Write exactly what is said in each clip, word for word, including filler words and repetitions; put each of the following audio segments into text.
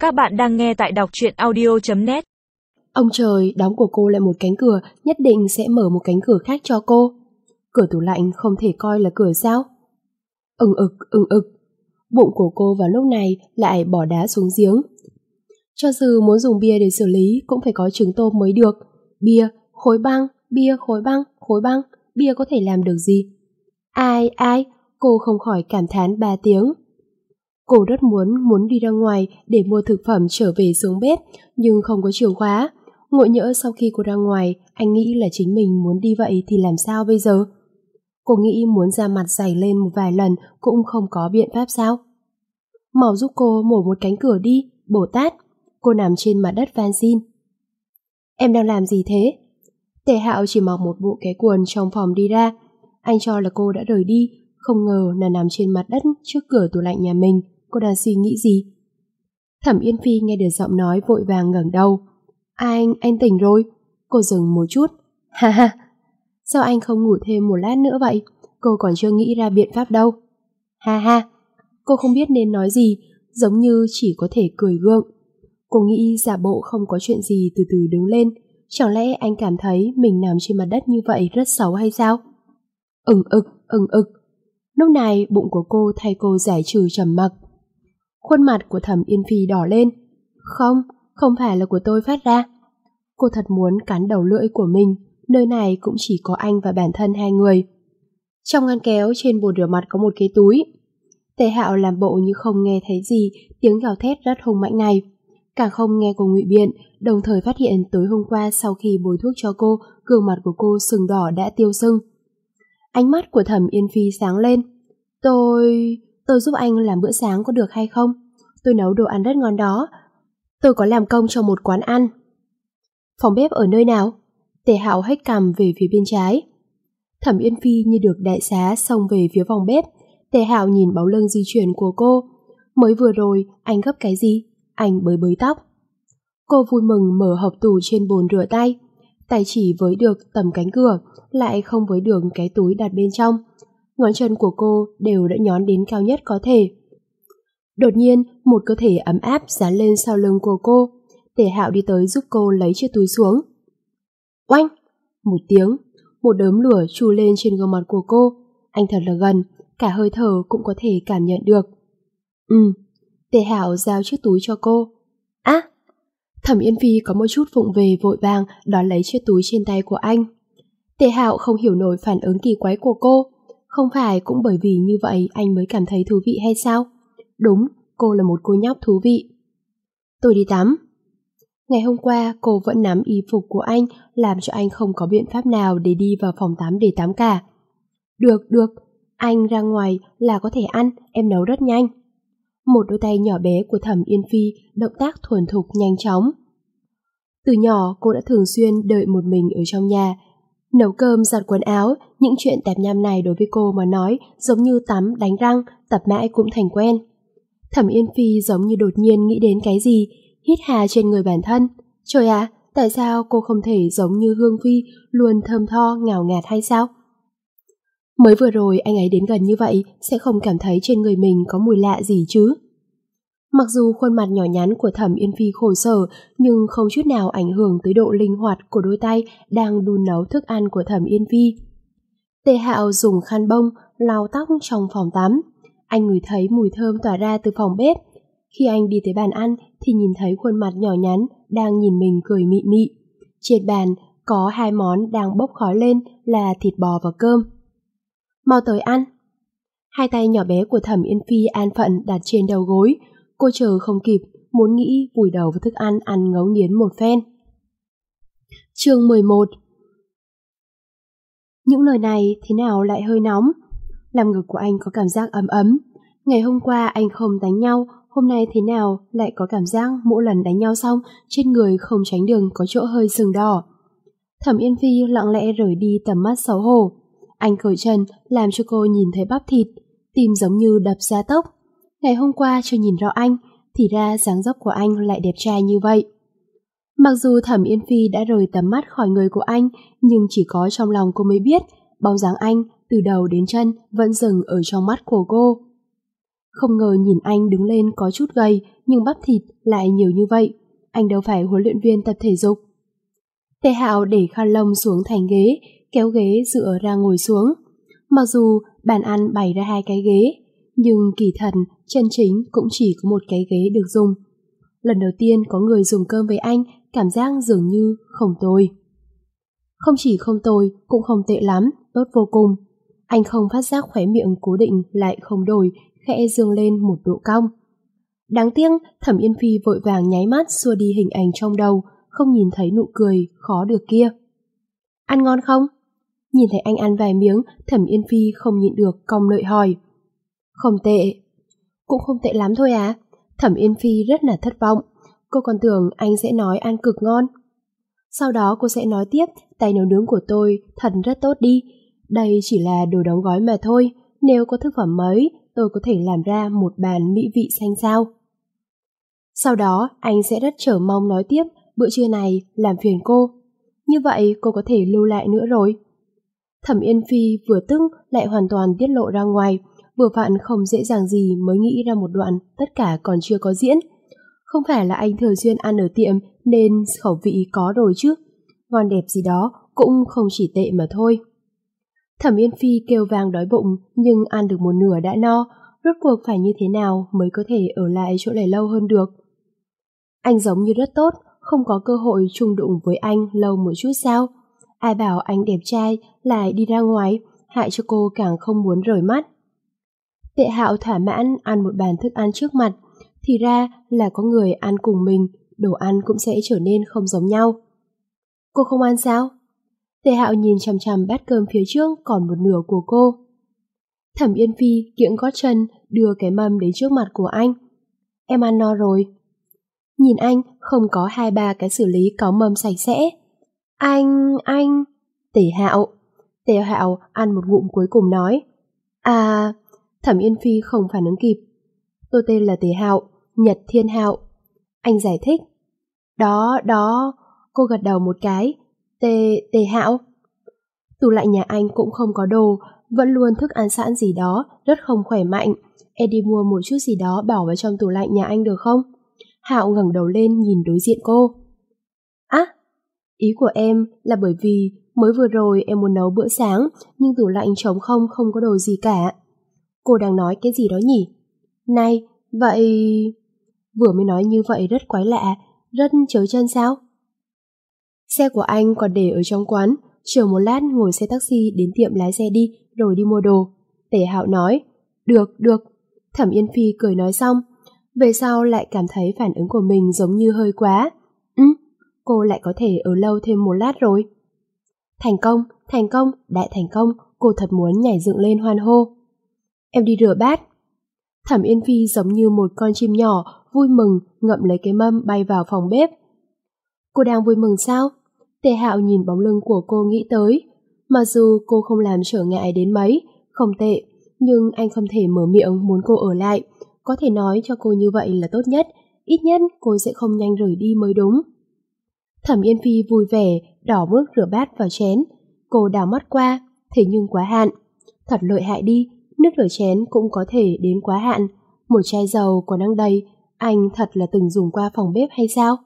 Các bạn đang nghe tại đọc truyện audio chấm net. Ông trời đóng của cô lại một cánh cửa, nhất định sẽ mở một cánh cửa khác cho cô. Cửa tủ lạnh không thể coi là cửa sao? Ừng ực, ừng ực. Bụng của cô vào lúc này lại bỏ đá xuống giếng. Cho dù muốn dùng bia để xử lý cũng phải có trứng tôm mới được. Bia, khối băng, bia, khối băng, khối băng, bia có thể làm được gì? Ai, ai, cô không khỏi cảm thán ba tiếng. Cô rất muốn muốn đi ra ngoài để mua thực phẩm trở về xuống bếp, nhưng không có chìa khóa. Ngộ nhỡ sau khi cô ra ngoài, anh nghĩ là chính mình muốn đi vậy thì làm sao bây giờ? Cô nghĩ muốn ra mặt dày lên một vài lần cũng không có biện pháp sao? Mau giúp cô mổ một cánh cửa đi, Bồ Tát. Cô nằm trên mặt đất van xin. Em đang làm gì thế? Tề Hạo chỉ mặc một bộ cái quần trong phòng đi ra. Anh cho là cô đã rời đi, không ngờ là nằm trên mặt đất trước cửa tủ lạnh nhà mình. Cô đang suy nghĩ gì? Thẩm Yên Phi nghe được giọng nói vội vàng ngẩng đầu. Anh, anh tỉnh rồi. Cô dừng một chút. Ha ha, sao anh không ngủ thêm một lát nữa vậy? Cô còn chưa nghĩ ra biện pháp đâu. Ha ha, cô không biết nên nói gì, giống như chỉ có thể cười gượng. Cô nghĩ giả bộ không có chuyện gì từ từ đứng lên. Chẳng lẽ anh cảm thấy mình nằm trên mặt đất như vậy rất xấu hay sao? Ừng ực, ừng ực. Lúc này bụng của cô thay cô giải trừ trầm mặc. Khuôn mặt của Thẩm Yên Phi đỏ lên. Không, không phải là của tôi phát ra. Cô thật muốn cắn đầu lưỡi của mình. Nơi này cũng chỉ có anh và bản thân hai người. Trong ngăn kéo trên bồn rửa mặt có một cái túi. Tề Hạo làm bộ như không nghe thấy gì tiếng gào thét rất hung mạnh này. Càng không nghe cô ngụy biện, đồng thời phát hiện tối hôm qua sau khi bôi thuốc cho cô, gương mặt của cô sừng đỏ đã tiêu sưng. Ánh mắt của Thẩm Yên Phi sáng lên. Tôi... tôi giúp anh làm bữa sáng có được hay không? Tôi nấu đồ ăn rất ngon đó. Tôi có làm công cho một quán ăn. Phòng bếp ở nơi nào? Tề Hạo hất cằm về phía bên trái. Thẩm Yên Phi như được đại xá xông về phía phòng bếp. Tề Hạo nhìn bóng lưng di chuyển của cô. Mới vừa rồi, anh gấp cái gì? Anh bới bới tóc. Cô vui mừng mở hộp tủ trên bồn rửa tay. Tay chỉ với được tầm cánh cửa, lại không với được cái túi đặt bên trong. Ngón chân của cô đều đã nhón đến cao nhất có thể. Đột nhiên, một cơ thể ấm áp dán lên sau lưng của cô. Tề Hạo đi tới giúp cô lấy chiếc túi xuống. Oanh! Một tiếng, một đốm lửa trù lên trên gương mặt của cô. Anh thật là gần, cả hơi thở cũng có thể cảm nhận được. Ừ, Tề Hạo giao chiếc túi cho cô. Á! Thẩm Yên Phi có một chút vụng về vội vàng đón lấy chiếc túi trên tay của anh. Tề Hạo không hiểu nổi phản ứng kỳ quái của cô. Không phải cũng bởi vì như vậy anh mới cảm thấy thú vị hay sao? Đúng, cô là một cô nhóc thú vị. Tôi đi tắm. Ngày hôm qua cô vẫn nắm y phục của anh, làm cho anh không có biện pháp nào để đi vào phòng tắm để tắm cả. Được, được, anh ra ngoài là có thể ăn, em nấu rất nhanh. Một đôi tay nhỏ bé của Thẩm Yên Phi động tác thuần thục nhanh chóng. Từ nhỏ cô đã thường xuyên đợi một mình ở trong nhà. Nấu cơm, giặt quần áo, những chuyện tạp nham này đối với cô mà nói giống như tắm, đánh răng, tập mãi cũng thành quen. Thẩm Yên Phi giống như đột nhiên nghĩ đến cái gì, hít hà trên người bản thân. Trời ạ, à, tại sao cô không thể giống như Hương Phi luôn thơm tho, ngào ngạt hay sao? Mới vừa rồi anh ấy đến gần như vậy sẽ không cảm thấy trên người mình có mùi lạ gì chứ? Mặc dù khuôn mặt nhỏ nhắn của Thẩm Yên Phi khổ sở, nhưng không chút nào ảnh hưởng tới độ linh hoạt của đôi tay đang đun nấu thức ăn của Thẩm Yên Phi. Tề Hạo dùng khăn bông lau tóc trong phòng tắm. Anh ngửi thấy mùi thơm tỏa ra từ phòng bếp. Khi anh đi tới bàn ăn thì nhìn thấy khuôn mặt nhỏ nhắn đang nhìn mình cười mị mị. Trên bàn có hai món đang bốc khói lên là thịt bò và cơm. Mau tới ăn. Hai tay nhỏ bé của Thẩm Yên Phi an phận đặt trên đầu gối. Cô chờ không kịp, muốn nghĩ vùi đầu vào thức ăn ăn ngấu nghiến một phen. Chương mười một. Những lời này thế nào lại hơi nóng. Làm ngực của anh có cảm giác ấm ấm. Ngày hôm qua anh không đánh nhau, hôm nay thế nào lại có cảm giác mỗi lần đánh nhau xong trên người không tránh đường có chỗ hơi sừng đỏ. Thẩm Yên Phi lặng lẽ rời đi tầm mắt xấu hổ. Anh cởi chân làm cho cô nhìn thấy bắp thịt, tim giống như đập ra tốc. Ngày hôm qua chưa nhìn rõ anh, thì ra dáng dấp của anh lại đẹp trai như vậy. Mặc dù Thẩm Yên Phi đã rời tầm mắt khỏi người của anh, nhưng chỉ có trong lòng cô mới biết, bóng dáng anh từ đầu đến chân vẫn dừng ở trong mắt của cô. Không ngờ nhìn anh đứng lên có chút gầy nhưng bắp thịt lại nhiều như vậy. Anh đâu phải huấn luyện viên tập thể dục. Tề Hạo để khăn lông xuống thành ghế, kéo ghế dựa ra ngồi xuống. Mặc dù bàn ăn bày ra hai cái ghế, nhưng kỳ thật chân chính cũng chỉ có một cái ghế được dùng. Lần đầu tiên có người dùng cơm với anh, cảm giác dường như không tồi. Không chỉ không tồi, cũng không tệ lắm, tốt vô cùng. Anh không phát giác khóe miệng cố định lại không đổi, khẽ dương lên một độ cong. Đáng tiếc, Thẩm Yên Phi vội vàng nháy mắt xua đi hình ảnh trong đầu, không nhìn thấy nụ cười khó được kia. Ăn ngon không? Nhìn thấy anh ăn vài miếng, Thẩm Yên Phi không nhịn được cong lợi hỏi. Không tệ. Cũng không tệ lắm thôi à? Thẩm Yên Phi rất là thất vọng. Cô còn tưởng anh sẽ nói ăn cực ngon. Sau đó cô sẽ nói tiếp, tay nấu nướng của tôi thật rất tốt đi. Đây chỉ là đồ đóng gói mà thôi. Nếu có thực phẩm mới, tôi có thể làm ra một bàn mỹ vị xanh sao. Sau đó anh sẽ rất chờ mong nói tiếp, bữa trưa này làm phiền cô. Như vậy cô có thể lưu lại nữa rồi. Thẩm Yên Phi vừa tức lại hoàn toàn tiết lộ ra ngoài, vừa vặn không dễ dàng gì mới nghĩ ra một đoạn tất cả còn chưa có diễn. Không phải là anh thường xuyên ăn ở tiệm nên khẩu vị có rồi chứ. Ngon đẹp gì đó cũng không chỉ tệ mà thôi. Thẩm Yên Phi kêu vang đói bụng nhưng ăn được một nửa đã no, rốt cuộc phải như thế nào mới có thể ở lại chỗ này lâu hơn được. Anh giống như rất tốt, không có cơ hội chung đụng với anh lâu một chút sao? Ai bảo anh đẹp trai lại đi ra ngoài, hại cho cô càng không muốn rời mắt. Tệ Hạo thỏa mãn ăn một bàn thức ăn trước mặt, thì ra là có người ăn cùng mình, đồ ăn cũng sẽ trở nên không giống nhau. Cô không ăn sao? Tề Hạo nhìn chằm chằm bát cơm phía trước còn một nửa của cô. Thẩm Yên Phi kiễng gót chân đưa cái mâm đến trước mặt của anh. Em ăn no rồi. Nhìn anh không có hai ba cái xử lý có mâm sạch sẽ. Anh, anh... Tề Hạo. Tề Hạo ăn một ngụm cuối cùng nói. À... Thẩm Yên Phi không phản ứng kịp. Tôi tên là Tề Hạo, Nhật Thiên Hạo. Anh giải thích. Đó, đó... Cô gật đầu một cái. Tề, Tề Hạo. Tủ lạnh nhà anh cũng không có đồ, vẫn luôn thức ăn sẵn gì đó, rất không khỏe mạnh. Em đi mua một chút gì đó bỏ vào trong tủ lạnh nhà anh được không? Hạo ngẩng đầu lên nhìn đối diện cô. Á, ý của em là bởi vì mới vừa rồi em muốn nấu bữa sáng, nhưng tủ lạnh trống không không có đồ gì cả. Cô đang nói cái gì đó nhỉ? Này, vậy... Vừa mới nói như vậy rất quái lạ, rất chớ chân sao? Xe của anh còn để ở trong quán, chờ một lát ngồi xe taxi đến tiệm lái xe đi rồi đi mua đồ. Tề Hạo nói. Được, được. Thẩm Yên Phi cười nói xong. Về sau lại cảm thấy phản ứng của mình giống như hơi quá. Ừ, cô lại có thể ở lâu thêm một lát rồi. Thành công, thành công, đại thành công, cô thật muốn nhảy dựng lên hoan hô. Em đi rửa bát. Thẩm Yên Phi giống như một con chim nhỏ, vui mừng, ngậm lấy cái mâm bay vào phòng bếp. Cô đang vui mừng sao? Tề Hạo nhìn bóng lưng của cô nghĩ tới. Mặc dù cô không làm trở ngại đến mấy, không tệ, nhưng anh không thể mở miệng muốn cô ở lại. Có thể nói cho cô như vậy là tốt nhất, ít nhất cô sẽ không nhanh rời đi mới đúng. Thẩm Yên Phi vui vẻ, đỏ bước rửa bát vào chén. Cô đảo mắt qua, thế nhưng quá hạn. Thật lợi hại đi, nước rửa chén cũng có thể đến quá hạn. Một chai dầu còn đang đầy, anh thật là từng dùng qua phòng bếp hay sao?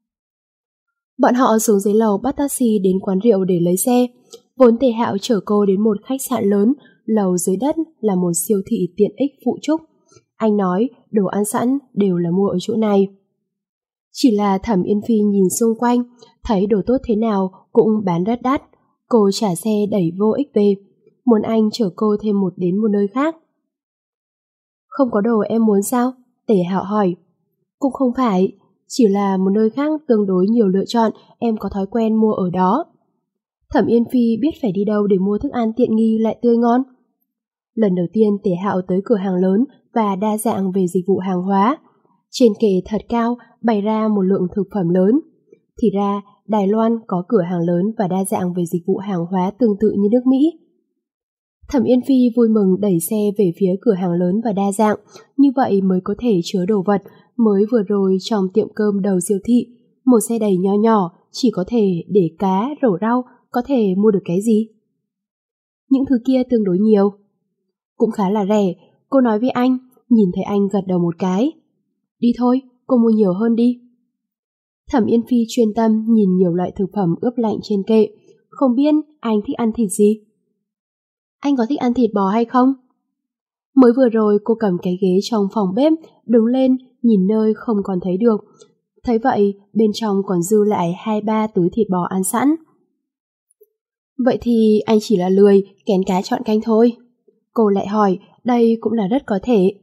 Bọn họ xuống dưới lầu bắt taxi đến quán rượu để lấy xe. Vốn Tề Hạo chở cô đến một khách sạn lớn, lầu dưới đất là một siêu thị tiện ích phụ trúc. Anh nói đồ ăn sẵn đều là mua ở chỗ này. Chỉ là Thẩm Yên Phi nhìn xung quanh, thấy đồ tốt thế nào cũng bán rất đắt. Cô trả xe đẩy vô ích về, muốn anh chở cô thêm một đến một nơi khác. Không có đồ em muốn sao? Tề Hạo hỏi. Cũng không phải, chỉ là một nơi khác tương đối nhiều lựa chọn, em có thói quen mua ở đó. Thẩm Yên Phi biết phải đi đâu để mua thức ăn tiện nghi lại tươi ngon. Lần đầu tiên Tề Hạo tới cửa hàng lớn và đa dạng về dịch vụ hàng hóa. Trên kệ thật cao bày ra một lượng thực phẩm lớn. Thì ra Đài Loan có cửa hàng lớn và đa dạng về dịch vụ hàng hóa tương tự như nước Mỹ. Thẩm Yên Phi vui mừng đẩy xe về phía cửa hàng lớn và đa dạng, như vậy mới có thể chứa đồ vật. Mới vừa rồi trong tiệm cơm đầu siêu thị, một xe đầy nho nhỏ chỉ có thể để cá, rổ rau, có thể mua được cái gì? Những thứ kia tương đối nhiều. Cũng khá là rẻ, cô nói với anh, nhìn thấy anh gật đầu một cái. Đi thôi, cô mua nhiều hơn đi. Thẩm Yên Phi chuyên tâm nhìn nhiều loại thực phẩm ướp lạnh trên kệ, không biết anh thích ăn thịt gì. Anh có thích ăn thịt bò hay không? Mới vừa rồi cô cầm cái ghế trong phòng bếp, đứng lên, nhìn nơi không còn thấy được. Thấy vậy, bên trong còn dư lại hai ba túi thịt bò ăn sẵn. Vậy thì anh chỉ là lười, kén cá chọn canh thôi. Cô lại hỏi, đây cũng là rất có thể.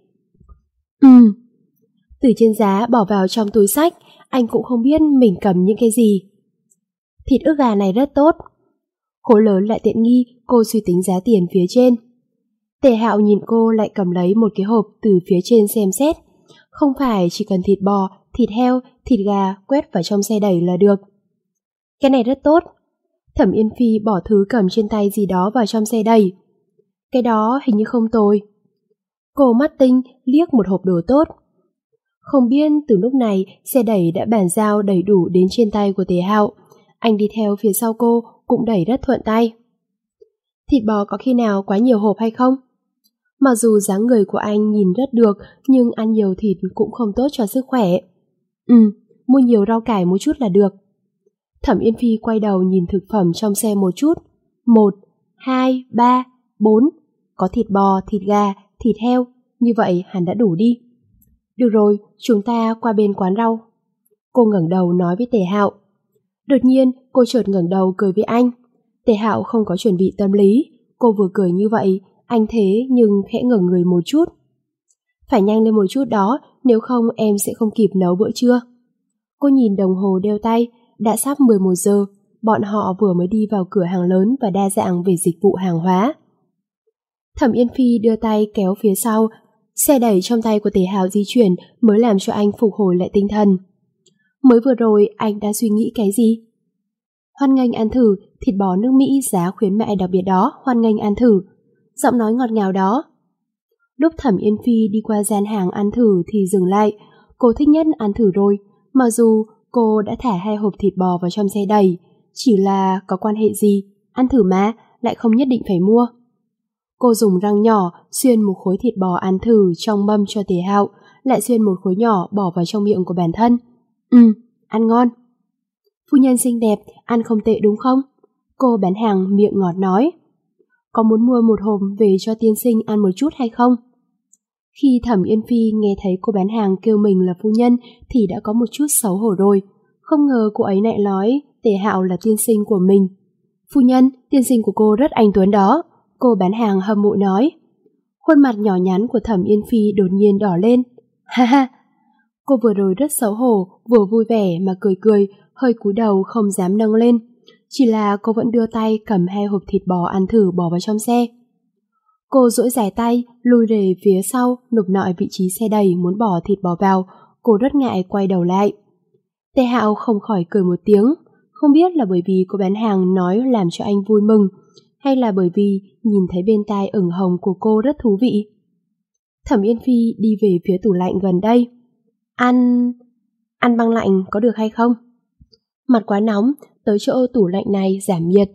Ừm. Từ trên giá bỏ vào trong túi xách, anh cũng không biết mình cầm những cái gì. Thịt ức gà này rất tốt. Khối lớn lại tiện nghi, cô suy tính giá tiền phía trên. Tề Hạo nhìn cô lại cầm lấy một cái hộp từ phía trên xem xét. Không phải chỉ cần thịt bò, thịt heo, thịt gà quét vào trong xe đẩy là được. Cái này rất tốt. Thẩm Yên Phi bỏ thứ cầm trên tay gì đó vào trong xe đẩy. Cái đó hình như không tồi. Cô mắt tinh liếc một hộp đồ tốt. Không biết từ lúc này xe đẩy đã bàn giao đầy đủ đến trên tay của Tề Hạo. Anh đi theo phía sau cô cũng đẩy rất thuận tay. Thịt bò có khi nào quá nhiều hộp hay không? Mặc dù dáng người của anh nhìn rất được, nhưng ăn nhiều thịt cũng không tốt cho sức khỏe. Ừ, mua nhiều rau cải một chút là được. Thẩm Yên Phi quay đầu nhìn thực phẩm trong xe một chút. Một, hai, ba, bốn. Có thịt bò, thịt gà, thịt heo. Như vậy hẳn đã đủ đi. Được rồi, chúng ta qua bên quán rau. Cô ngẩng đầu nói với Tề Hạo. Đột nhiên, cô chợt ngẩng đầu cười với anh. Tề Hạo không có chuẩn bị tâm lý. Cô vừa cười như vậy, anh thế nhưng khẽ ngẩng người một chút. Phải nhanh lên một chút đó, nếu không em sẽ không kịp nấu bữa trưa. Cô nhìn đồng hồ đeo tay, đã sắp mười một giờ. Bọn họ vừa mới đi vào cửa hàng lớn và đa dạng về dịch vụ hàng hóa. Thẩm Yên Phi đưa tay kéo phía sau. Xe đẩy trong tay của Tề Hạo di chuyển mới làm cho anh phục hồi lại tinh thần. Mới vừa rồi anh đã suy nghĩ cái gì? Hoan nghênh ăn thử thịt bò nước Mỹ giá khuyến mại đặc biệt đó, hoan nghênh ăn thử. Giọng nói ngọt ngào đó. Lúc Thẩm Yên Phi đi qua gian hàng ăn thử thì dừng lại. Cô thích nhất ăn thử rồi, mặc dù cô đã thả hai hộp thịt bò vào trong xe đẩy. Chỉ là có quan hệ gì, ăn thử mà, lại không nhất định phải mua. Cô dùng răng nhỏ xuyên một khối thịt bò ăn thử trong mâm cho Tề Hạo, lại xuyên một khối nhỏ bỏ vào trong miệng của bản thân. Ừ, ăn ngon. Phu nhân xinh đẹp, ăn không tệ đúng không? Cô bán hàng miệng ngọt nói. Có muốn mua một hộp về cho tiên sinh ăn một chút hay không? Khi Thẩm Yên Phi nghe thấy cô bán hàng kêu mình là phu nhân thì đã có một chút xấu hổ rồi. Không ngờ cô ấy lại nói Tề Hạo là tiên sinh của mình. Phu nhân, tiên sinh của cô rất anh tuấn đó. Cô bán hàng hâm mộ nói. Khuôn mặt nhỏ nhắn của Thẩm Yên Phi đột nhiên đỏ lên. Ha ha! Cô vừa rồi rất xấu hổ, vừa vui vẻ mà cười cười, hơi cúi đầu không dám nâng lên. Chỉ là cô vẫn đưa tay cầm hai hộp thịt bò ăn thử bỏ vào trong xe. Cô duỗi dài tay, lùi về phía sau, nụp nọi vị trí xe đẩy muốn bỏ thịt bò vào. Cô rất ngại quay đầu lại. Tề Hạo không khỏi cười một tiếng. Không biết là bởi vì cô bán hàng nói làm cho anh vui mừng, hay là bởi vì nhìn thấy bên tai ửng hồng của cô rất thú vị. Thẩm Yên Phi đi về phía tủ lạnh gần đây. Ăn... ăn băng lạnh có được hay không? Mặt quá nóng, tới chỗ tủ lạnh này giảm nhiệt.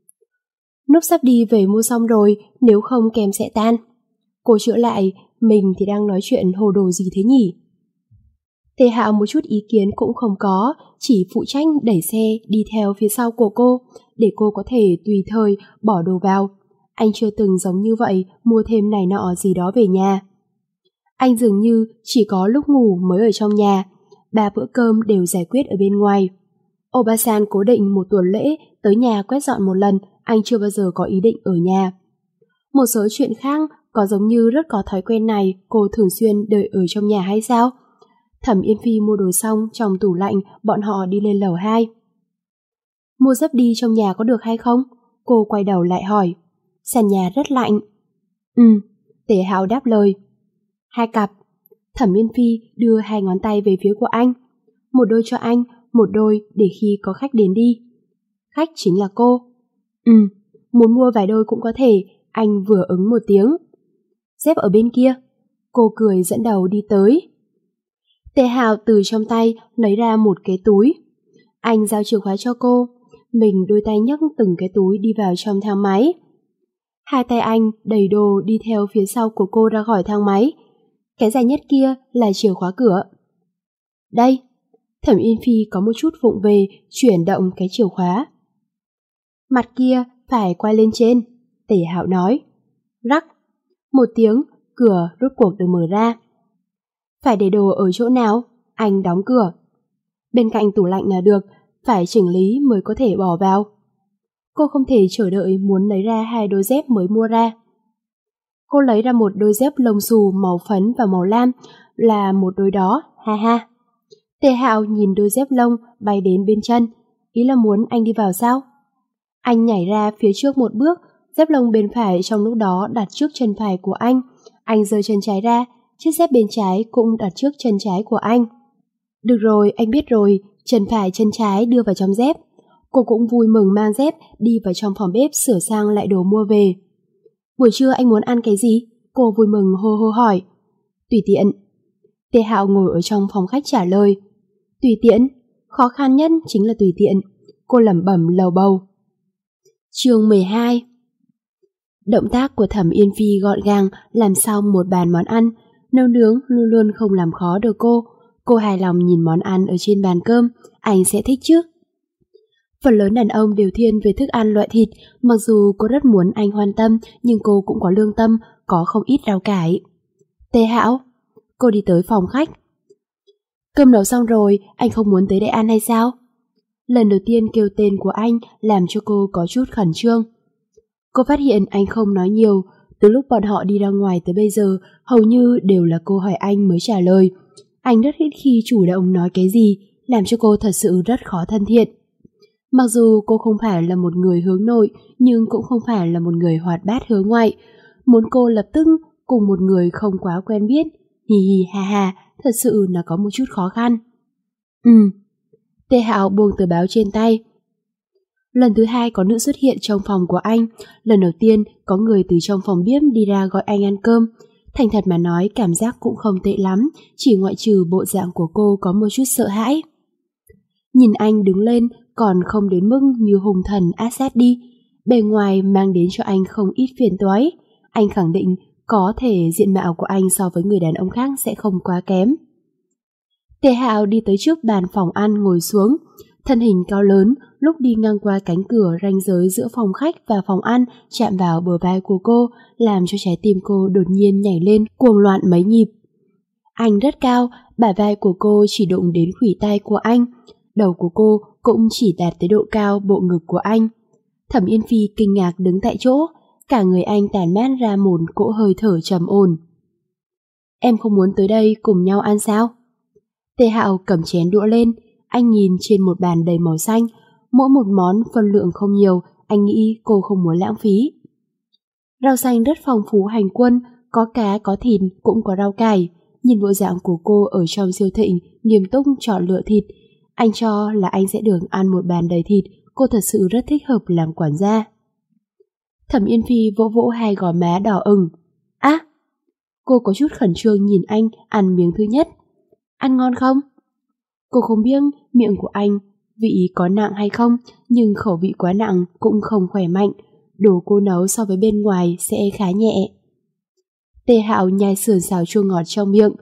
Núp sắp đi về mua xong rồi, nếu không kem sẽ tan. Cô chữa lại, mình thì đang nói chuyện hồ đồ gì thế nhỉ? Tề Hạo một chút ý kiến cũng không có, chỉ phụ trách đẩy xe đi theo phía sau của cô, để cô có thể tùy thời bỏ đồ vào. Anh chưa từng giống như vậy mua thêm này nọ gì đó về nhà. Anh dường như chỉ có lúc ngủ mới ở trong nhà, ba bữa cơm đều giải quyết ở bên ngoài. Obasan cố định một tuần lễ tới nhà quét dọn một lần, anh chưa bao giờ có ý định ở nhà. Một số chuyện khác có giống như rất có thói quen này, cô thường xuyên đợi ở trong nhà hay sao? Thẩm Yên Phi mua đồ xong trong tủ lạnh, bọn họ đi lên lầu hai. Mua dấp đi trong nhà có được hay không? Cô quay đầu lại hỏi. Sàn nhà rất lạnh. Ừ, Tề Hạo đáp lời. Hai cặp. Thẩm Yên Phi đưa hai ngón tay về phía của anh. Một đôi cho anh, một đôi để khi có khách đến đi. Khách chính là cô. Ừ, muốn mua vài đôi cũng có thể, anh vừa ứng một tiếng. Dép ở bên kia. Cô cười dẫn đầu đi tới. Tề Hạo từ trong tay lấy ra một cái túi. Anh giao chìa khóa cho cô. Mình đôi tay nhấc từng cái túi đi vào trong thang máy. Hai tay anh đẩy đồ đi theo phía sau của cô ra khỏi thang máy. Cái dài nhất kia là chìa khóa cửa. Đây. Thẩm Yên Phi có một chút vụng về chuyển động cái chìa khóa. Mặt kia phải quay lên trên, Tề Hạo nói. Rắc. Một tiếng, cửa rốt cuộc được mở ra. Phải để đồ ở chỗ nào? Anh đóng cửa. Bên cạnh tủ lạnh là được, phải chỉnh lý mới có thể bỏ vào. Cô không thể chờ đợi muốn lấy ra hai đôi dép mới mua ra. Cô lấy ra một đôi dép lông xù màu phấn và màu lam, là một đôi đó, ha ha. Tề Hạo nhìn đôi dép lông bay đến bên chân, ý là muốn anh đi vào sao? Anh nhảy ra phía trước một bước, dép lông bên phải trong lúc đó đặt trước chân phải của anh. Anh giơ chân trái ra, chiếc dép bên trái cũng đặt trước chân trái của anh. Được rồi, anh biết rồi, chân phải chân trái đưa vào trong dép. Cô cũng vui mừng mang dép đi vào trong phòng bếp sửa sang lại đồ mua về. Buổi trưa anh muốn ăn cái gì? Cô vui mừng hô hô hỏi. Tùy tiện. Tề Hạo ngồi ở trong phòng khách trả lời. Tùy tiện, khó khăn nhất chính là tùy tiện. Cô lẩm bẩm lầu bầu. Chương mười hai. Động tác của Thẩm Yên Phi gọn gàng làm xong một bàn món ăn. Nấu nướng luôn luôn không làm khó được cô. Cô hài lòng nhìn món ăn ở trên bàn cơm. Anh sẽ thích chứ? Phần lớn đàn ông đều thiên về thức ăn loại thịt. Mặc dù cô rất muốn anh quan tâm, nhưng cô cũng có lương tâm, có không ít rau cải. Tề Hạo. Cô đi tới phòng khách. Cơm nấu xong rồi, anh không muốn tới đây ăn hay sao? Lần đầu tiên kêu tên của anh làm cho cô có chút khẩn trương. Cô phát hiện anh không nói nhiều. Từ lúc bọn họ đi ra ngoài tới bây giờ, hầu như đều là cô hỏi anh mới trả lời. Anh rất ít khi chủ động nói cái gì, làm cho cô thật sự rất khó thân thiện. Mặc dù cô không phải là một người hướng nội, nhưng cũng không phải là một người hoạt bát hướng ngoại. Muốn cô lập tức cùng một người không quá quen biết, hì hì ha ha, thật sự là có một chút khó khăn. Ừ. Tề Hạo buông tờ báo trên tay. Lần thứ hai có nữ xuất hiện trong phòng của anh. Lần đầu tiên có người từ trong phòng bếp đi ra gọi anh ăn cơm. Thành thật mà nói, cảm giác cũng không tệ lắm, chỉ ngoại trừ bộ dạng của cô có một chút sợ hãi. Nhìn anh đứng lên còn không đến mức như hung thần áp sát đi, bề ngoài mang đến cho anh không ít phiền toái. Anh khẳng định có thể diện mạo của anh so với người đàn ông khác sẽ không quá kém. Tề Hạo đi tới trước bàn phòng ăn ngồi xuống. Thân hình cao lớn, lúc đi ngang qua cánh cửa ranh giới giữa phòng khách và phòng ăn chạm vào bờ vai của cô, làm cho trái tim cô đột nhiên nhảy lên cuồng loạn mấy nhịp. Anh rất cao, bả vai của cô chỉ đụng đến khuỷu tay của anh. Đầu của cô cũng chỉ đạt tới độ cao bộ ngực của anh. Thẩm Yên Phi kinh ngạc đứng tại chỗ, cả người anh tản mát ra một cỗ hơi thở trầm ổn. Em không muốn tới đây cùng nhau ăn sao? Tề Hạo cầm chén đũa lên, anh nhìn trên một bàn đầy màu xanh, mỗi một món phân lượng không nhiều, anh nghĩ cô không muốn lãng phí. Rau xanh rất phong phú hành quân, có cá, có thịt, cũng có rau cải. Nhìn bộ dạng của cô ở trong siêu thị nghiêm túc chọn lựa thịt, anh cho là anh sẽ được ăn một bàn đầy thịt, cô thật sự rất thích hợp làm quản gia. Thẩm Yên Phi vỗ vỗ hai gò má đỏ ửng. Á! À, cô có chút khẩn trương nhìn anh ăn miếng thứ nhất. Ăn ngon không? Cô không biết miệng của anh vị có nặng hay không, nhưng khẩu vị quá nặng cũng không khỏe mạnh. Đồ cô nấu so với bên ngoài sẽ khá nhẹ. Tề Hạo nhai sườn xào chua ngọt trong miệng.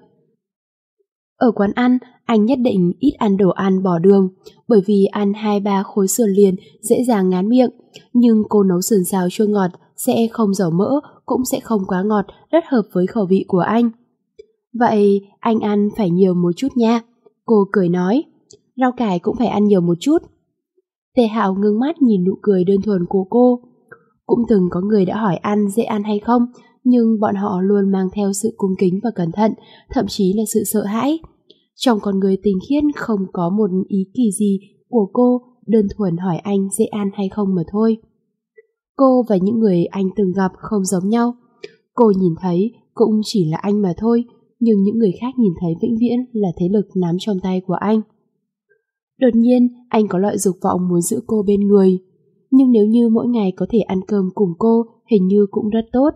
Ở quán ăn, anh nhất định ít ăn đồ ăn bỏ đường, bởi vì ăn hai ba khối sườn liền dễ dàng ngán miệng. Nhưng cô nấu sườn xào chua ngọt sẽ không dầu mỡ, cũng sẽ không quá ngọt, rất hợp với khẩu vị của anh. Vậy anh ăn phải nhiều một chút nha. Cô cười nói. Rau cải cũng phải ăn nhiều một chút. Tề Hạo ngưng mắt nhìn nụ cười đơn thuần của cô. Cũng từng có người đã hỏi ăn dễ ăn hay không, nhưng bọn họ luôn mang theo sự cung kính và cẩn thận, thậm chí là sự sợ hãi. Trong con người tinh khiết không có một ý kỳ gì của cô, đơn thuần hỏi anh dễ ăn hay không mà thôi. Cô và những người anh từng gặp không giống nhau. Cô nhìn thấy cũng chỉ là anh mà thôi, nhưng những người khác nhìn thấy vĩnh viễn là thế lực nắm trong tay của anh. Đột nhiên, anh có loại dục vọng muốn giữ cô bên người. Nhưng nếu như mỗi ngày có thể ăn cơm cùng cô, hình như cũng rất tốt.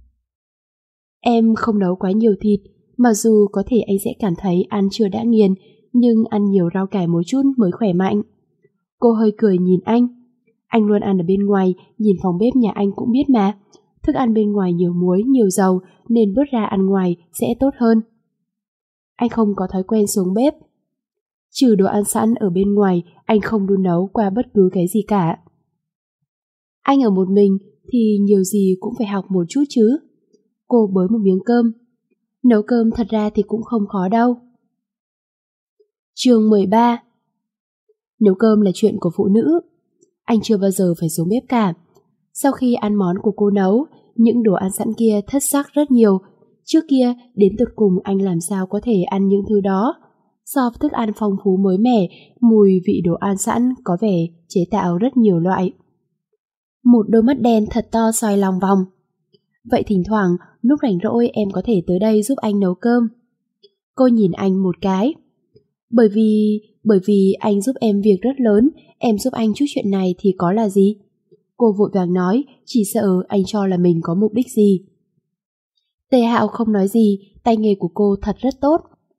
Em không nấu quá nhiều thịt, mặc dù có thể anh sẽ cảm thấy ăn chưa đã nghiền, nhưng ăn nhiều rau cải một chút mới khỏe mạnh. Cô hơi cười nhìn anh. Anh luôn ăn ở bên ngoài, nhìn phòng bếp nhà anh cũng biết mà. thức ăn bên ngoài nhiều muối, nhiều dầu nên vớt ra ăn ngoài sẽ tốt hơn. Anh không có thói quen xuống bếp. Trừ đồ ăn sẵn ở bên ngoài, anh không đun nấu qua bất cứ cái gì cả. Anh ở một mình thì nhiều gì cũng phải học một chút chứ. Cô bới một miếng cơm. Nấu cơm thật ra thì cũng không khó đâu. Chương mười ba. Nấu cơm là chuyện của phụ nữ. Anh chưa bao giờ phải xuống bếp cả. Sau khi ăn món của cô nấu, những đồ ăn sẵn kia thất sắc rất nhiều. Trước kia, đến tột cùng anh làm sao có thể ăn những thứ đó. So với thức ăn phong phú mới mẻ, mùi vị đồ ăn sẵn có vẻ chế tạo rất nhiều loại. Một đôi mắt đen thật to soi lòng vòng. Vậy thỉnh thoảng, lúc rảnh rỗi em có thể tới đây giúp anh nấu cơm. Cô nhìn anh một cái. Bởi vì, bởi vì anh giúp em việc rất lớn, em giúp anh chút chuyện này thì có là gì? Cô vội vàng nói, chỉ sợ anh cho là mình có mục đích gì. Tề Hạo không nói gì, tay nghề của cô thật rất tốt.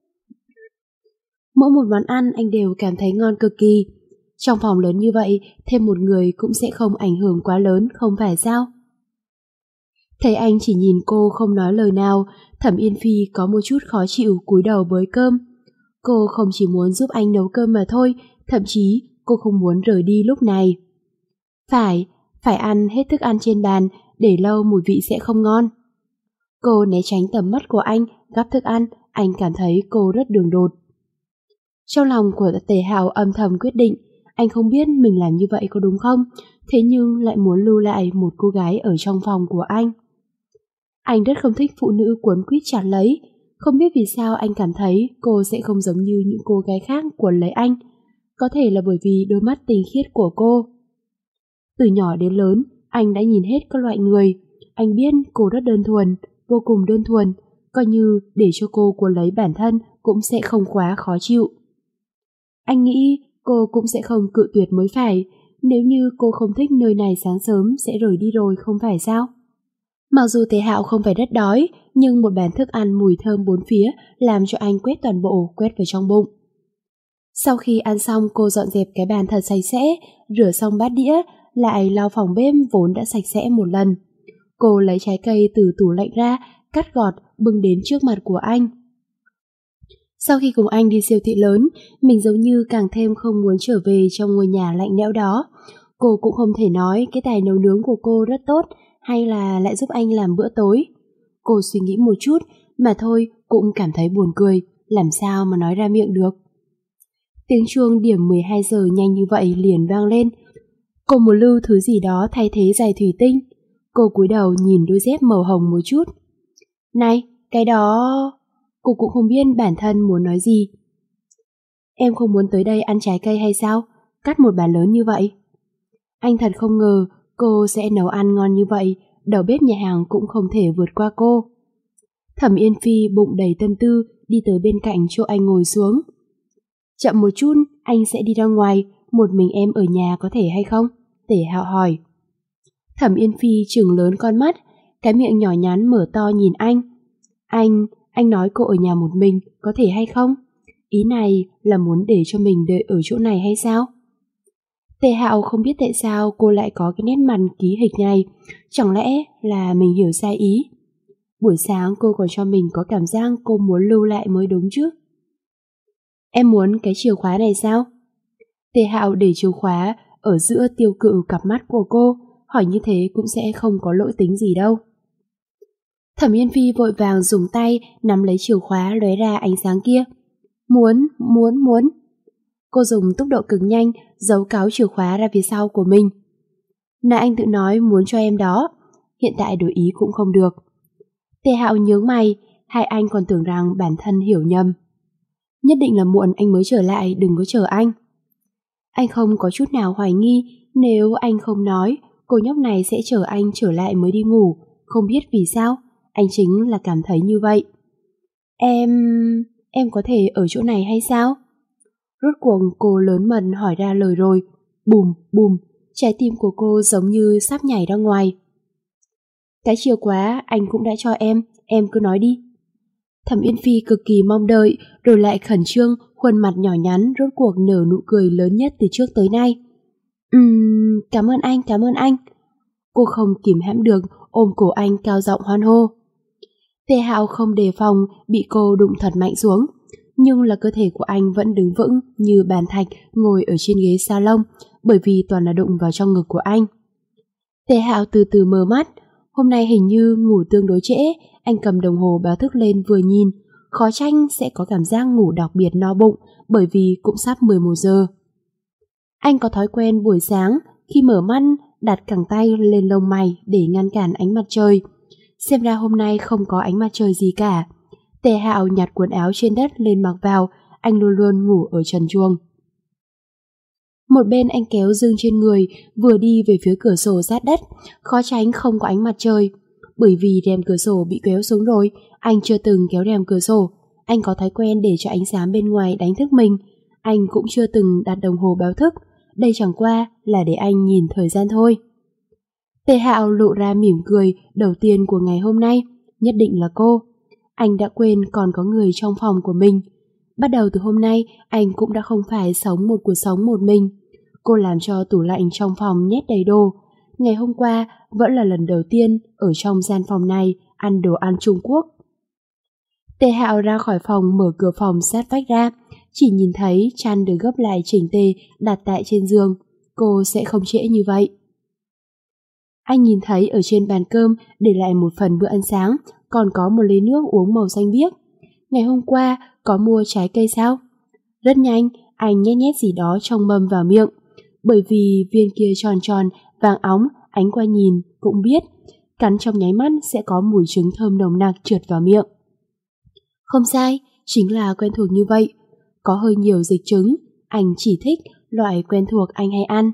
Mỗi một món ăn anh đều cảm thấy ngon cực kỳ. Trong phòng lớn như vậy, thêm một người cũng sẽ không ảnh hưởng quá lớn, không phải sao? Thấy anh chỉ nhìn cô không nói lời nào, Thẩm Yên Phi có một chút khó chịu cúi đầu bới cơm. Cô không chỉ muốn giúp anh nấu cơm mà thôi, thậm chí cô không muốn rời đi lúc này. Phải, phải ăn hết thức ăn trên bàn, để lâu mùi vị sẽ không ngon. Cô né tránh tầm mắt của anh, gắp thức ăn, anh cảm thấy cô rất đường đột. Trong lòng của Tề Hạo âm thầm quyết định, anh không biết mình làm như vậy có đúng không, thế nhưng lại muốn lưu lại một cô gái ở trong phòng của anh. Anh rất không thích phụ nữ cuốn quýt chặt lấy, không biết vì sao anh cảm thấy cô sẽ không giống như những cô gái khác cuốn lấy anh, có thể là bởi vì đôi mắt tinh khiết của cô. Từ nhỏ đến lớn, anh đã nhìn hết các loại người, anh biết cô rất đơn thuần, vô cùng đơn thuần, coi như để cho cô cuốn lấy bản thân cũng sẽ không quá khó chịu. Anh nghĩ cô cũng sẽ không cự tuyệt mới phải, nếu như cô không thích nơi này sáng sớm sẽ rời đi rồi không phải sao? Mặc dù Tề Hạo không phải rất đói, nhưng một bàn thức ăn mùi thơm bốn phía làm cho anh quét toàn bộ, quét vào trong bụng. Sau khi ăn xong, cô dọn dẹp cái bàn thật sạch sẽ, rửa xong bát đĩa, lại lau phòng bếp vốn đã sạch sẽ một lần. Cô lấy trái cây từ tủ lạnh ra, cắt gọt, bưng đến trước mặt của anh. Sau khi cùng anh đi siêu thị lớn, mình giống như càng thêm không muốn trở về trong ngôi nhà lạnh lẽo đó. Cô cũng không thể nói cái tài nấu nướng của cô rất tốt, hay là lại giúp anh làm bữa tối. Cô suy nghĩ một chút, mà thôi cũng cảm thấy buồn cười, làm sao mà nói ra miệng được. Tiếng chuông điểm mười hai giờ nhanh như vậy liền vang lên. Cô muốn lưu thứ gì đó thay thế giày thủy tinh. Cô cúi đầu nhìn đôi dép màu hồng một chút. Này, cái đó... Cô cũng không biết bản thân muốn nói gì. Em không muốn tới đây ăn trái cây hay sao? Cắt một bàn lớn như vậy. Anh thật không ngờ cô sẽ nấu ăn ngon như vậy, đầu bếp nhà hàng cũng không thể vượt qua cô. Thẩm Yên Phi bụng đầy tâm tư đi tới bên cạnh chỗ anh ngồi xuống. Chậm một chút, anh sẽ đi ra ngoài, một mình em ở nhà có thể hay không? Tề Hạo hỏi. Thẩm Yên Phi trừng lớn con mắt, cái miệng nhỏ nhắn mở to nhìn anh. Anh, anh nói cô ở nhà một mình có thể hay không? Ý này là muốn để cho mình đợi ở chỗ này hay sao? Tề Hạo không biết tại sao cô lại có cái nét mặt ký hịch này, chẳng lẽ là mình hiểu sai ý? Buổi sáng cô còn cho mình có cảm giác cô muốn lưu lại mới đúng chứ. Em muốn cái chìa khóa này sao? Tề Hạo để chìa khóa ở giữa tiêu cự cặp mắt của cô, hỏi như thế cũng sẽ không có lỗi tính gì đâu. Thẩm Yên Phi vội vàng dùng tay nắm lấy chìa khóa lóe ra ánh sáng kia. Muốn, muốn, muốn. Cô dùng tốc độ cực nhanh giấu cáo chìa khóa ra phía sau của mình. Nãy anh tự nói muốn cho em đó, hiện tại đổi ý cũng không được. Tề Hạo nhướng mày, hai anh còn tưởng rằng bản thân hiểu nhầm. Nhất định là muộn anh mới trở lại, đừng có chờ anh. Anh không có chút nào hoài nghi, nếu anh không nói, cô nhóc này sẽ chờ anh trở lại mới đi ngủ, không biết vì sao, anh chính là cảm thấy như vậy. Em... em có thể ở chỗ này hay sao? Rốt cuộc cô lớn mật hỏi ra lời rồi, bùm, bùm, trái tim của cô giống như sắp nhảy ra ngoài. Cái chìa khóa anh cũng đã cho em, em cứ nói đi. Thẩm Yên Phi cực kỳ mong đợi, rồi lại khẩn trương, khuôn mặt nhỏ nhắn rốt cuộc nở nụ cười lớn nhất từ trước tới nay. Ừm, cảm ơn anh, cảm ơn anh. Cô không kìm hãm được, ôm cổ anh cao giọng hoan hô. Tề Hạo không đề phòng bị cô đụng thật mạnh xuống, nhưng là cơ thể của anh vẫn đứng vững như bàn thạch ngồi ở trên ghế salon, bởi vì toàn là đụng vào trong ngực của anh. Tề Hạo từ từ mở mắt, hôm nay hình như ngủ tương đối trễ, anh cầm đồng hồ báo thức lên vừa nhìn, khó tránh sẽ có cảm giác ngủ đặc biệt no bụng, bởi vì cũng sắp mười một giờ. Anh có thói quen buổi sáng khi mở mắt đặt cẳng tay lên lông mày để ngăn cản ánh mặt trời. Xem ra hôm nay không có ánh mặt trời gì cả. Tề Hạo nhặt quần áo trên đất lên mặc vào, anh luôn luôn ngủ ở trần truồng. Một bên anh kéo dương trên người, vừa đi về phía cửa sổ sát đất, khó tránh không có ánh mặt trời. Bởi vì rèm cửa sổ bị kéo xuống rồi, anh chưa từng kéo rèm cửa sổ. Anh có thói quen để cho ánh sáng bên ngoài đánh thức mình. Anh cũng chưa từng đặt đồng hồ báo thức. Đây chẳng qua là để anh nhìn thời gian thôi. Tề Hạo lộ ra mỉm cười đầu tiên của ngày hôm nay, nhất định là cô. Anh đã quên còn có người trong phòng của mình. Bắt đầu từ hôm nay, anh cũng đã không phải sống một cuộc sống một mình. Cô làm cho tủ lạnh trong phòng nhét đầy đồ. Ngày hôm qua vẫn là lần đầu tiên ở trong gian phòng này ăn đồ ăn Trung Quốc. Tề Hạo ra khỏi phòng, mở cửa phòng sát vách ra, chỉ nhìn thấy chăn được gấp lại chỉnh tề đặt tại trên giường. Cô sẽ không trễ như vậy. Anh nhìn thấy ở trên bàn cơm để lại một phần bữa ăn sáng, còn có một ly nước uống màu xanh biếc. Ngày hôm qua có mua trái cây sao? Rất nhanh, anh nhét nhét gì đó trong mâm vào miệng. Bởi vì viên kia tròn tròn, vàng óng, ánh qua nhìn cũng biết, cắn trong nháy mắt sẽ có mùi trứng thơm nồng nặc trượt vào miệng. Không sai, chính là quen thuộc như vậy. Có hơi nhiều dịch trứng, anh chỉ thích loại quen thuộc anh hay ăn.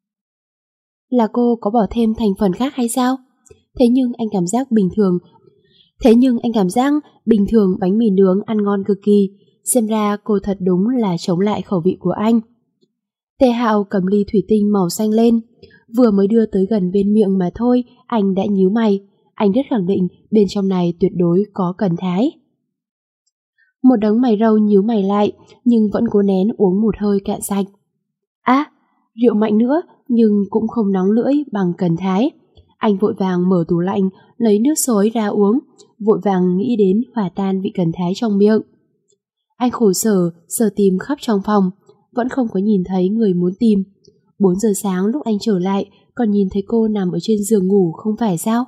Là cô có bỏ thêm thành phần khác hay sao? Thế nhưng anh cảm giác bình thường. Thế nhưng anh cảm giác bình thường bánh mì nướng ăn ngon cực kỳ. Xem ra cô thật đúng là chống lại khẩu vị của anh. Tề Hạo cầm ly thủy tinh màu xanh lên. Vừa mới đưa tới gần bên miệng mà thôi, anh đã nhíu mày. Anh rất khẳng định bên trong này tuyệt đối có cần thái. Một đống mày râu nhíu mày lại, nhưng vẫn cố nén uống một hơi cạn sạch. À, rượu mạnh nữa, nhưng cũng không nóng lưỡi bằng cần thái. Anh vội vàng mở tủ lạnh, lấy nước sôi ra uống, vội vàng nghĩ đến hòa tan vị cần thái trong miệng. Anh khổ sở, sờ tìm khắp trong phòng, vẫn không có nhìn thấy người muốn tìm. Bốn giờ sáng lúc anh trở lại, còn nhìn thấy cô nằm ở trên giường ngủ không phải sao?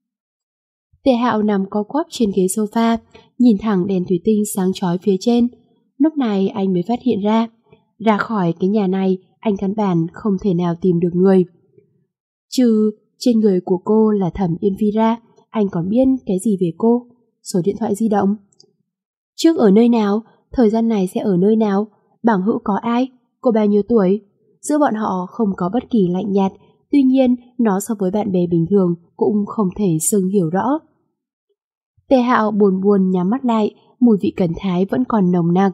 Tề Hạo nằm co quắp trên ghế sofa, nhìn thẳng đèn thủy tinh sáng chói phía trên. Lúc này anh mới phát hiện ra, ra khỏi cái nhà này, anh căn bản không thể nào tìm được người. Trừ trên người của cô là Thẩm Yên Phi ra, anh còn biết cái gì về cô? Số điện thoại di động. Trước ở nơi nào? Thời gian này sẽ ở nơi nào? Bảng hữu có ai? Cô bao nhiêu tuổi? Giữa bọn họ không có bất kỳ lạnh nhạt, tuy nhiên nó so với bạn bè bình thường cũng không thể xưng hiểu rõ. Tề Hạo buồn buồn nhắm mắt lại, mùi vị cần thái vẫn còn nồng nặc.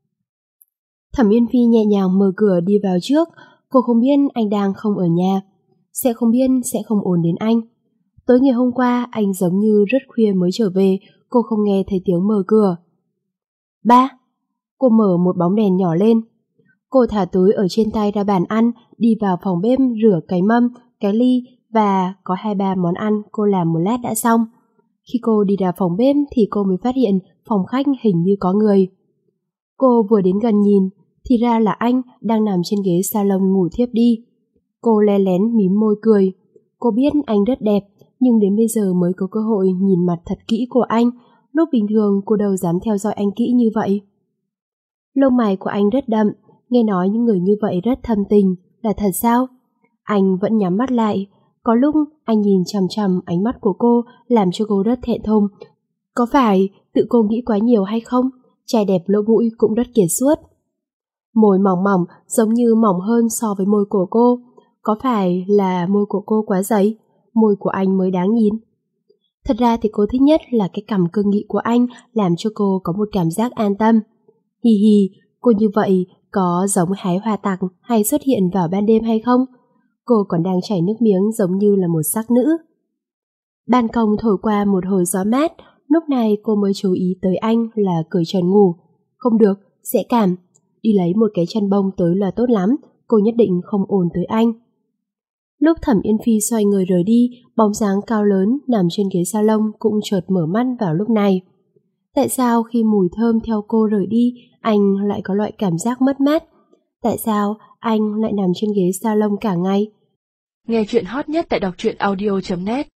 Thẩm Yên Phi nhẹ nhàng mở cửa đi vào trước, cô không biết anh đang không ở nhà, sẽ không biết sẽ không ồn đến anh. Tối ngày hôm qua anh giống như rất khuya mới trở về, cô không nghe thấy tiếng mở cửa. Ba! Cô mở một bóng đèn nhỏ lên. Cô thả túi ở trên tay ra bàn ăn, đi vào phòng bếp rửa cái mâm, cái ly và có hai ba món ăn cô làm một lát đã xong. Khi cô đi ra phòng bếp thì cô mới phát hiện phòng khách hình như có người. Cô vừa đến gần nhìn, thì ra là anh đang nằm trên ghế salon ngủ thiếp đi. Cô lén lén mím môi cười. Cô biết anh rất đẹp, nhưng đến bây giờ mới có cơ hội nhìn mặt thật kỹ của anh. Lúc bình thường cô đâu dám theo dõi anh kỹ như vậy. Lông mày của anh rất đậm, nghe nói những người như vậy rất thâm tình, là thật sao? Anh vẫn nhắm mắt lại. Có lúc anh nhìn chằm chằm ánh mắt của cô làm cho cô rất thẹn thùng. Có phải tự cô nghĩ quá nhiều hay không? Trai đẹp lỗ mũi cũng rất kiệt xuất. Môi mỏng mỏng giống như mỏng hơn so với môi của cô. Có phải là môi của cô quá dày? Môi của anh mới đáng nhìn. Thật ra thì cô thích nhất là cái cằm cương nghị của anh, làm cho cô có một cảm giác an tâm. Hi hi, cô như vậy có giống hái hoa tặc hay xuất hiện vào ban đêm hay không? Cô còn đang chảy nước miếng giống như là một sắc nữ. Ban công thổi qua một hồi gió mát, lúc này cô mới chú ý tới anh là cởi trần ngủ. Không được, sẽ cảm. Đi lấy một cái chăn bông tới là tốt lắm, cô nhất định không ồn tới anh. Lúc Thẩm Yên Phi xoay người rời đi, bóng dáng cao lớn nằm trên ghế salon cũng chợt mở mắt vào lúc này. Tại sao khi mùi thơm theo cô rời đi, anh lại có loại cảm giác mất mát? Tại sao anh lại nằm trên ghế salon cả ngày? Nghe chuyện hot nhất tại đọc truyện audio chấm net.